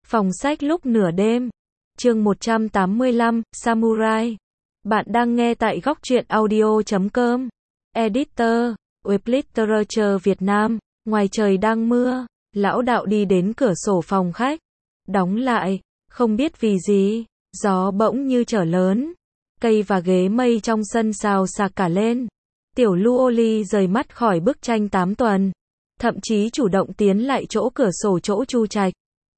Phòng sách lúc nửa đêm. Chương 185, Samurai. Bạn đang nghe tại góc truyện audio.com. Editor, Web Literature Việt Nam. Ngoài trời đang mưa, lão đạo đi đến cửa sổ phòng khách, đóng lại, không biết vì gì, gió bỗng như trở lớn. Cây và ghế mây trong sân xào xạc cả lên. Tiểu Luoli rời mắt khỏi bức tranh 8 tuần, thậm chí chủ động tiến lại chỗ cửa sổ chỗ Chu Trạch.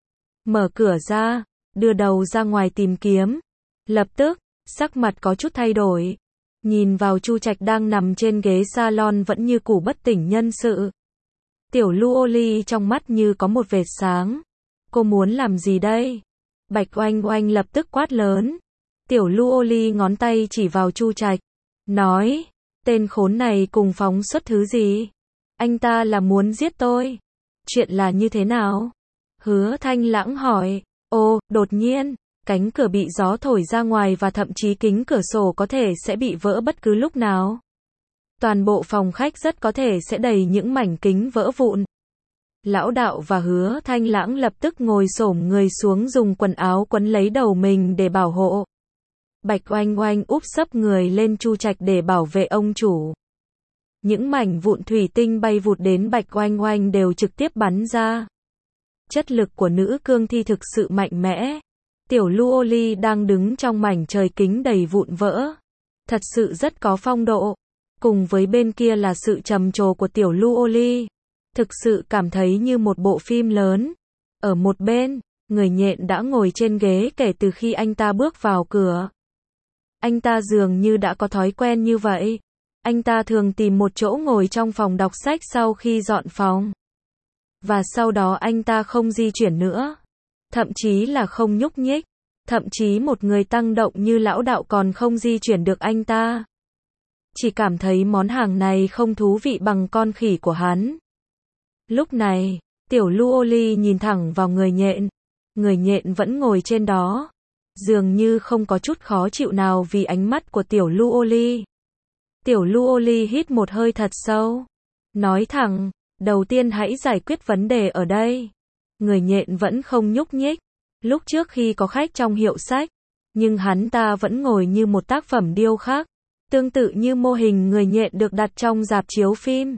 Mở cửa ra, đưa đầu ra ngoài tìm kiếm. Lập tức, sắc mặt có chút thay đổi. Nhìn vào Chu Trạch đang nằm trên ghế salon vẫn như cũ bất tỉnh nhân sự. Tiểu Luoli trong mắt như có một vệt sáng. Cô muốn làm gì đây? Bạch Oanh Oanh lập tức quát lớn. Tiểu Luoli ngón tay chỉ vào Chu Trạch, nói, tên khốn này cùng phóng xuất thứ gì? Anh ta là muốn giết tôi. Chuyện là như thế nào? Hứa Thanh Lãng hỏi. Ồ, đột nhiên, cánh cửa bị gió thổi ra ngoài và thậm chí kính cửa sổ có thể sẽ bị vỡ bất cứ lúc nào. Toàn bộ phòng khách rất có thể sẽ đầy những mảnh kính vỡ vụn. Lão đạo và Hứa Thanh Lãng lập tức ngồi xổm người xuống dùng quần áo quấn lấy đầu mình để bảo hộ. Bạch Oanh Oanh úp sấp người lên Chu Trạch để bảo vệ ông chủ. Những mảnh vụn thủy tinh bay vụt đến Bạch Oanh Oanh đều trực tiếp bắn ra. Chất lực của nữ cương thi thực sự mạnh mẽ. Tiểu Luoli đang đứng trong mảnh trời kính đầy vụn vỡ. Thật sự rất có phong độ. Cùng với bên kia là sự trầm trồ của Tiểu Luoli. Thực sự cảm thấy như một bộ phim lớn. Ở một bên, người nhện đã ngồi trên ghế kể từ khi anh ta bước vào cửa. Anh ta dường như đã có thói quen như vậy. Anh ta thường tìm một chỗ ngồi trong phòng đọc sách sau khi dọn phòng. Và sau đó anh ta không di chuyển nữa. Thậm chí là không nhúc nhích. Thậm chí một người tăng động như lão đạo còn không di chuyển được anh ta. Chỉ cảm thấy món hàng này không thú vị bằng con khỉ của hắn. Lúc này, Tiểu Luoli nhìn thẳng vào người nhện. Người nhện vẫn ngồi trên đó. Dường như không có chút khó chịu nào vì ánh mắt của Tiểu Luoli. Tiểu Luoli hít một hơi thật sâu. Nói thẳng, đầu tiên hãy giải quyết vấn đề ở đây. Người nhện vẫn không nhúc nhích. Lúc trước khi có khách trong hiệu sách, nhưng hắn ta vẫn ngồi như một tác phẩm điêu khắc. Tương tự như mô hình người nhện được đặt trong rạp chiếu phim.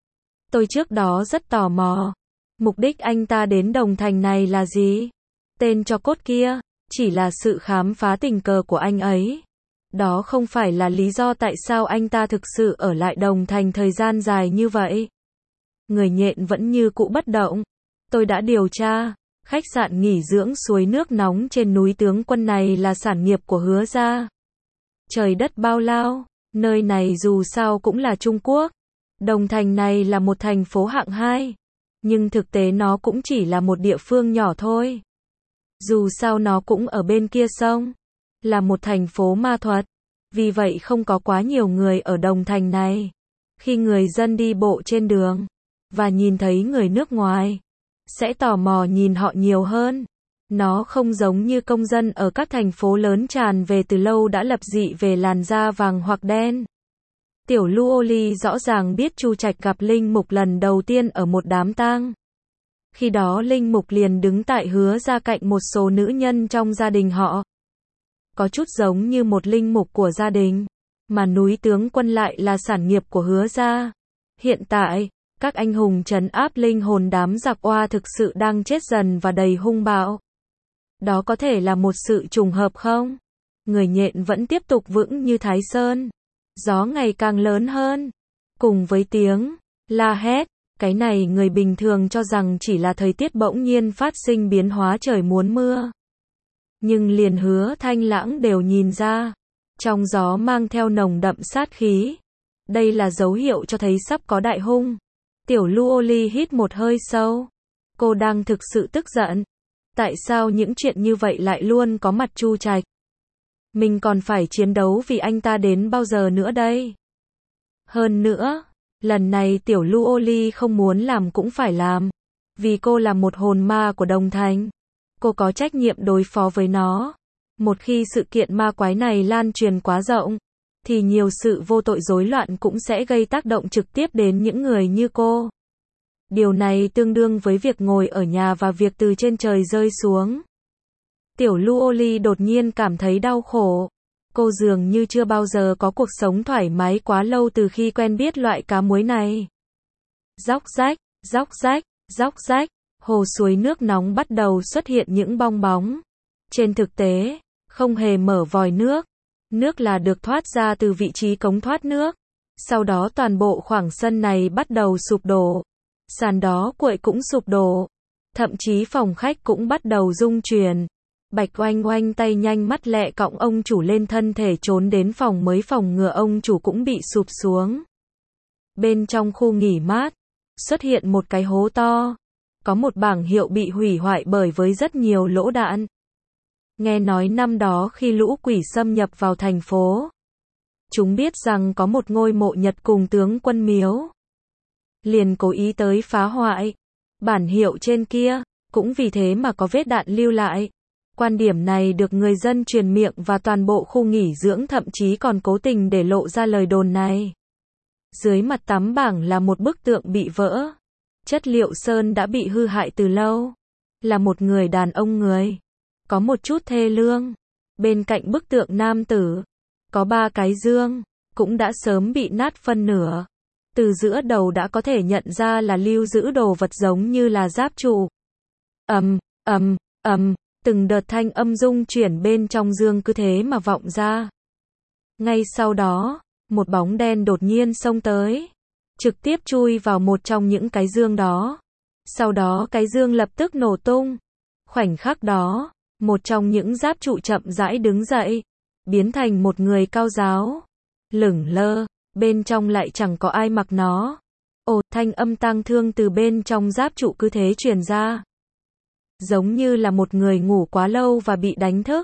Tôi trước đó rất tò mò. Mục đích anh ta đến Đồng Thành này là gì? Tên cho cốt kia, chỉ là sự khám phá tình cờ của anh ấy. Đó không phải là lý do tại sao anh ta thực sự ở lại Đồng Thành thời gian dài như vậy. Người nhện vẫn như cũ bất động. Tôi đã điều tra, khách sạn nghỉ dưỡng suối nước nóng trên núi Tướng Quân này là sản nghiệp của Hứa gia. Trời đất bao lao, nơi này dù sao cũng là Trung Quốc. Đồng Thành này là một thành phố hạng 2. Nhưng thực tế nó cũng chỉ là một địa phương nhỏ thôi. Dù sao nó cũng ở bên kia sông. Là một thành phố ma thuật. Vì vậy không có quá nhiều người ở Đồng Thành này. Khi người dân đi bộ trên đường và nhìn thấy người nước ngoài, sẽ tò mò nhìn họ nhiều hơn. Nó không giống như công dân ở các thành phố lớn tràn về từ lâu đã lập dị về làn da vàng hoặc đen. Tiểu Luoli rõ ràng biết Chu Trạch gặp Linh Mục lần đầu tiên ở một đám tang. Khi đó Linh Mục liền đứng tại Hứa gia cạnh một số nữ nhân trong gia đình họ. Có chút giống như một linh mục của gia đình, mà núi Tướng Quân lại là sản nghiệp của Hứa gia. Hiện tại, các anh hùng trấn áp linh hồn đám giặc oa thực sự đang chết dần và đầy hung bạo. Đó có thể là một sự trùng hợp không? Người nhện vẫn tiếp tục vững như Thái Sơn. Gió ngày càng lớn hơn. Cùng với tiếng la hét, cái này người bình thường cho rằng chỉ là thời tiết bỗng nhiên phát sinh biến hóa trời muốn mưa. Nhưng liền Hứa Thanh Lãng đều nhìn ra. Trong gió mang theo nồng đậm sát khí. Đây là dấu hiệu cho thấy sắp có đại hung. Tiểu Luoli hít một hơi sâu. Cô đang thực sự tức giận. Tại sao những chuyện như vậy lại luôn có mặt Chu Trạch? Mình còn phải chiến đấu vì anh ta đến bao giờ nữa đây? Hơn nữa, lần này Tiểu Luoli không muốn làm cũng phải làm. Vì cô là một hồn ma của Đồng Thành. Cô có trách nhiệm đối phó với nó. Một khi sự kiện ma quái này lan truyền quá rộng, thì nhiều sự vô tội rối loạn cũng sẽ gây tác động trực tiếp đến những người như cô. Điều này tương đương với việc ngồi ở nhà và việc từ trên trời rơi xuống. Tiểu Luoli đột nhiên cảm thấy đau khổ. Cô dường như chưa bao giờ có cuộc sống thoải mái quá lâu từ khi quen biết loại cá muối này. Róc rách, róc rách, róc rách, hồ suối nước nóng bắt đầu xuất hiện những bong bóng. Trên thực tế, không hề mở vòi nước. Nước là được thoát ra từ vị trí cống thoát nước. Sau đó toàn bộ khoảng sân này bắt đầu sụp đổ. Sàn đó cuội cũng sụp đổ. Thậm chí phòng khách cũng bắt đầu rung chuyển. Bạch Oanh Oanh tay nhanh mắt lẹ cõng ông chủ lên thân thể trốn đến phòng mới phòng ngừa ông chủ cũng bị sụp xuống. Bên trong khu nghỉ mát, xuất hiện một cái hố to. Có một bảng hiệu bị hủy hoại bởi với rất nhiều lỗ đạn. Nghe nói năm đó khi lũ quỷ xâm nhập vào thành phố, chúng biết rằng có một ngôi mộ Nhật cùng tướng quân miếu. Liền cố ý tới phá hoại. Bản hiệu trên kia, cũng vì thế mà có vết đạn lưu lại. Quan điểm này được người dân truyền miệng và toàn bộ khu nghỉ dưỡng thậm chí còn cố tình để lộ ra lời đồn này. Dưới mặt tắm bảng là một bức tượng bị vỡ. Chất liệu sơn đã bị hư hại từ lâu. Là một người đàn ông người. Có một chút thê lương. Bên cạnh bức tượng nam tử, có 3 cái dương, cũng đã sớm bị nát phân nửa. Từ giữa đầu đã có thể nhận ra là lưu giữ đồ vật giống như là giáp trụ. Từng đợt thanh âm rung chuyển bên trong dương cứ thế mà vọng ra. Ngay sau đó, một bóng đen đột nhiên xông tới, trực tiếp chui vào một trong những cái dương đó. Sau đó cái dương lập tức nổ tung. Khoảnh khắc đó, một trong những giáp trụ chậm rãi đứng dậy, biến thành một người cao giáo, lửng lơ, bên trong lại chẳng có ai mặc nó. Ồ, thanh âm tang thương từ bên trong giáp trụ cứ thế truyền ra. Giống như là một người ngủ quá lâu và bị đánh thức.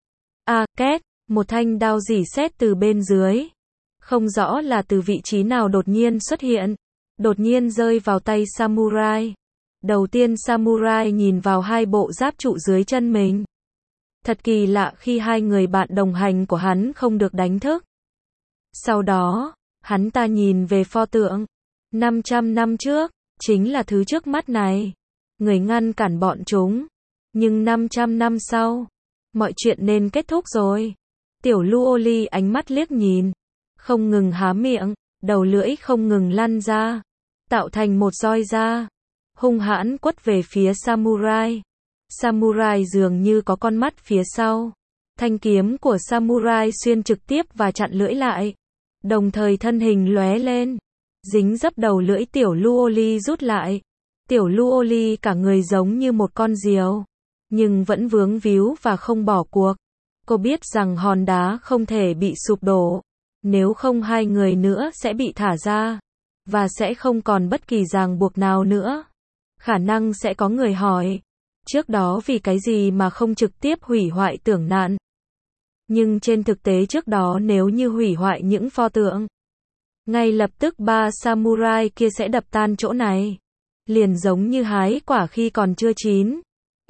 Két, một thanh đao rỉ sét từ bên dưới. Không rõ là từ vị trí nào đột nhiên xuất hiện. Đột nhiên rơi vào tay samurai. Đầu tiên samurai nhìn vào 2 bộ giáp trụ dưới chân mình. Thật kỳ lạ khi 2 người bạn đồng hành của hắn không được đánh thức. Sau đó, hắn ta nhìn về pho tượng. 500 năm trước, chính là thứ trước mắt này. Người ngăn cản bọn chúng. Nhưng 500 năm sau, mọi chuyện nên kết thúc rồi. Tiểu Luoli ánh mắt liếc nhìn, không ngừng há miệng, đầu lưỡi không ngừng lăn ra, tạo thành một roi da, hung hãn quất về phía samurai. Samurai dường như có con mắt phía sau. Thanh kiếm của samurai xuyên trực tiếp và chặn lưỡi lại. Đồng thời thân hình lóe lên, dính dấp đầu lưỡi tiểu Luoli rút lại. Tiểu Luoli cả người giống như một con diều, nhưng vẫn vướng víu và không bỏ cuộc. Cô biết rằng hòn đá không thể bị sụp đổ, nếu không 2 người nữa sẽ bị thả ra, và sẽ không còn bất kỳ ràng buộc nào nữa. Khả năng sẽ có người hỏi, trước đó vì cái gì mà không trực tiếp hủy hoại tưởng nạn. Nhưng trên thực tế trước đó nếu như hủy hoại những pho tượng, ngay lập tức 3 samurai kia sẽ đập tan chỗ này. Liền giống như hái quả khi còn chưa chín.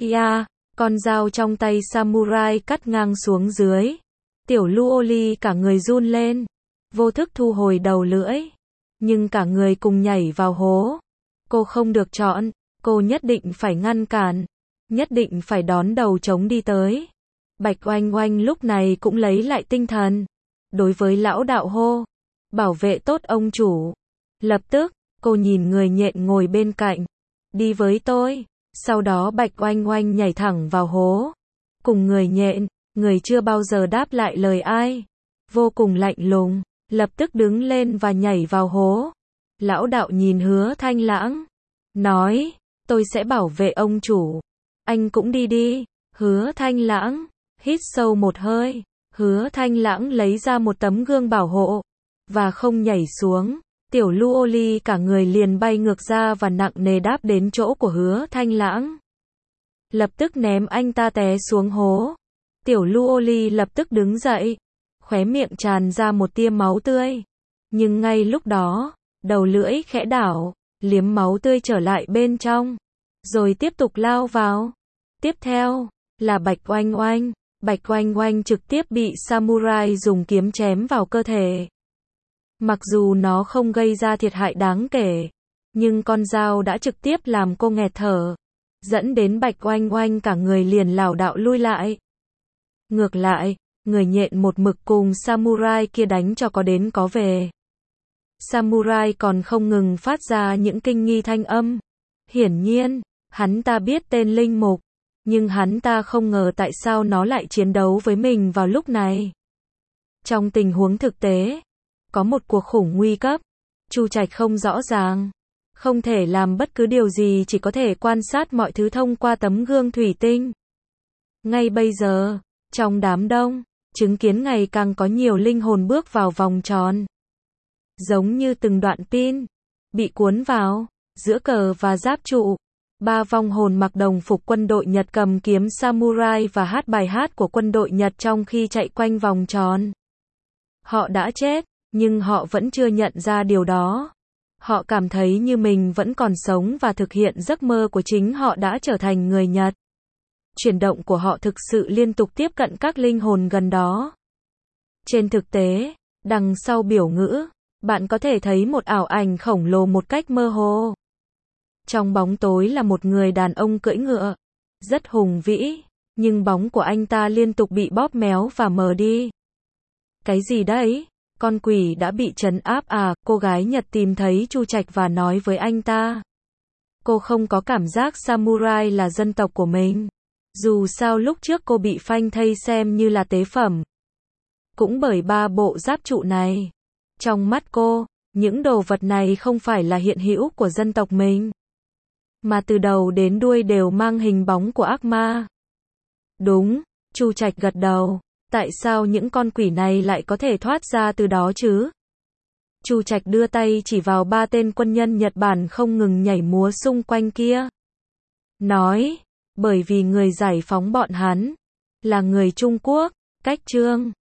Con dao trong tay samurai cắt ngang xuống dưới. Tiểu Luoli cả người run lên, vô thức thu hồi đầu lưỡi, nhưng cả người cùng nhảy vào hố. Cô không được chọn, cô nhất định phải ngăn cản, nhất định phải đón đầu trống đi tới. Bạch Oanh Oanh lúc này cũng lấy lại tinh thần. Đối với lão đạo hô, bảo vệ tốt ông chủ. Lập tức, cô nhìn người nhện ngồi bên cạnh, đi với tôi. Sau đó Bạch Oanh Oanh nhảy thẳng vào hố. Cùng người nhện, người chưa bao giờ đáp lại lời ai, vô cùng lạnh lùng, lập tức đứng lên và nhảy vào hố. Lão đạo nhìn Hứa Thanh Lãng, nói, tôi sẽ bảo vệ ông chủ. Anh cũng đi đi. Hứa Thanh Lãng hít sâu một hơi. Hứa Thanh Lãng lấy ra một tấm gương bảo hộ, và không nhảy xuống. Tiểu Luoli cả người liền bay ngược ra và nặng nề đáp đến chỗ của Hứa Thanh Lãng. Lập tức ném anh ta té xuống hố. Tiểu Luoli lập tức đứng dậy, khóe miệng tràn ra một tia máu tươi. Nhưng ngay lúc đó, đầu lưỡi khẽ đảo, liếm máu tươi trở lại bên trong, rồi tiếp tục lao vào. Tiếp theo, là Bạch Oanh Oanh. Bạch Oanh Oanh trực tiếp bị samurai dùng kiếm chém vào cơ thể. Mặc dù nó không gây ra thiệt hại đáng kể, Nhưng con dao đã trực tiếp làm cô nghẹt thở, dẫn đến Bạch Oanh Oanh cả người liền lảo đảo lui lại. Ngược lại, người nhện một mực cùng samurai kia đánh cho có đến có về. Samurai còn không ngừng phát ra những kinh nghi thanh âm. Hiển nhiên, hắn ta biết tên linh mục, nhưng hắn ta không ngờ tại sao nó lại chiến đấu với mình vào lúc này. Trong tình huống thực tế, có một cuộc khủng nguy cấp, Chu Trạch không rõ ràng, không thể làm bất cứ điều gì, chỉ có thể quan sát mọi thứ thông qua tấm gương thủy tinh. Ngay bây giờ, trong đám đông, chứng kiến ngày càng có nhiều linh hồn bước vào vòng tròn. Giống như từng đoạn pin, bị cuốn vào, giữa cờ và giáp trụ. 3 vong hồn mặc đồng phục quân đội Nhật cầm kiếm samurai và hát bài hát của quân đội Nhật trong khi chạy quanh vòng tròn. Họ đã chết, nhưng họ vẫn chưa nhận ra điều đó. Họ cảm thấy như mình vẫn còn sống và thực hiện giấc mơ của chính họ đã trở thành người Nhật. Chuyển động của họ thực sự liên tục tiếp cận các linh hồn gần đó. Trên thực tế, đằng sau biểu ngữ, bạn có thể thấy một ảo ảnh khổng lồ một cách mơ hồ. Trong bóng tối là một người đàn ông cưỡi ngựa, rất hùng vĩ, nhưng bóng của anh ta liên tục bị bóp méo và mờ đi. Cái gì đấy? Con quỷ đã bị trấn áp à? Cô gái Nhật tìm thấy Chu Trạch và nói với anh ta. Cô không có cảm giác samurai là dân tộc của mình. Dù sao lúc trước cô bị phanh thây xem như là tế phẩm. Cũng bởi 3 bộ giáp trụ này. Trong mắt cô, những đồ vật này không phải là hiện hữu của dân tộc mình, mà từ đầu đến đuôi đều mang hình bóng của ác ma. Đúng, Chu Trạch gật đầu. Tại sao những con quỷ này lại có thể thoát ra từ đó chứ? Chu Trạch đưa tay chỉ vào 3 tên quân nhân Nhật Bản không ngừng nhảy múa xung quanh kia. Nói, bởi vì người giải phóng bọn hắn là người Trung Quốc, Cách Trương.